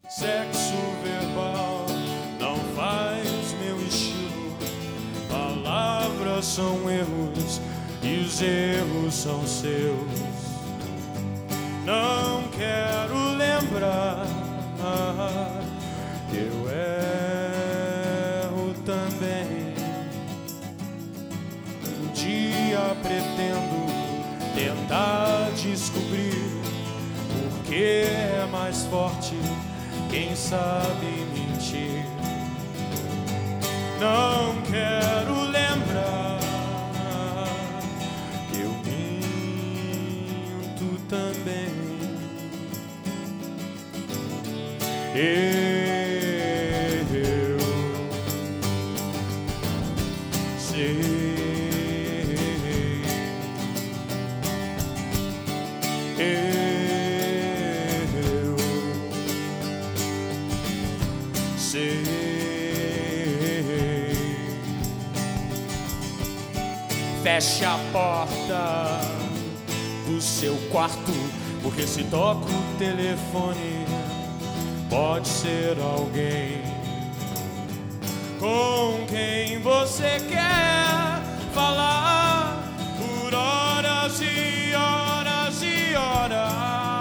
Sexo verbal não faz meu estilo. Palavras são erros e os erros são seus. Não quero lembrar, eu erro também. Um dia pretendo tentar descobrir por que é mais forte quem sabe mentir. Não quero lembrar que eu minto também. Eu sei, eu sei. Feche a porta do seu quarto, porque se toca o telefone pode ser alguém com quem você quer falar por horas e horas e horas.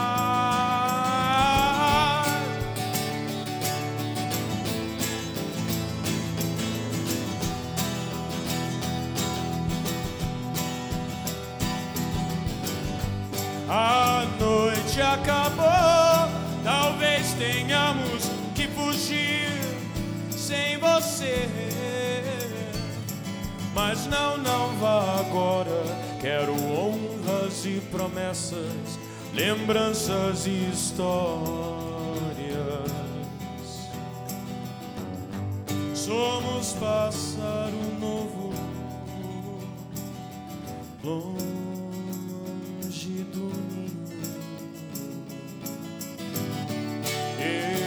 A noite acabou, talvez tenhamos que fugir sem você. Mas não vá agora. Quero honras e promessas, lembranças e histórias. Somos pássaro novo, longe do ninho.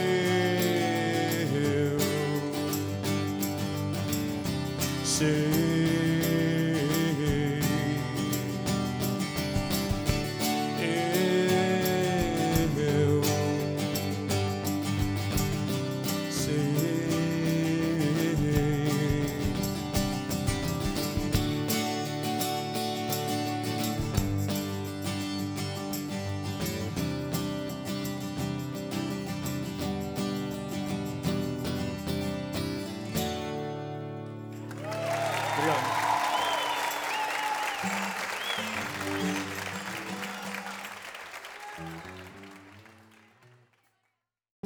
Eu sei.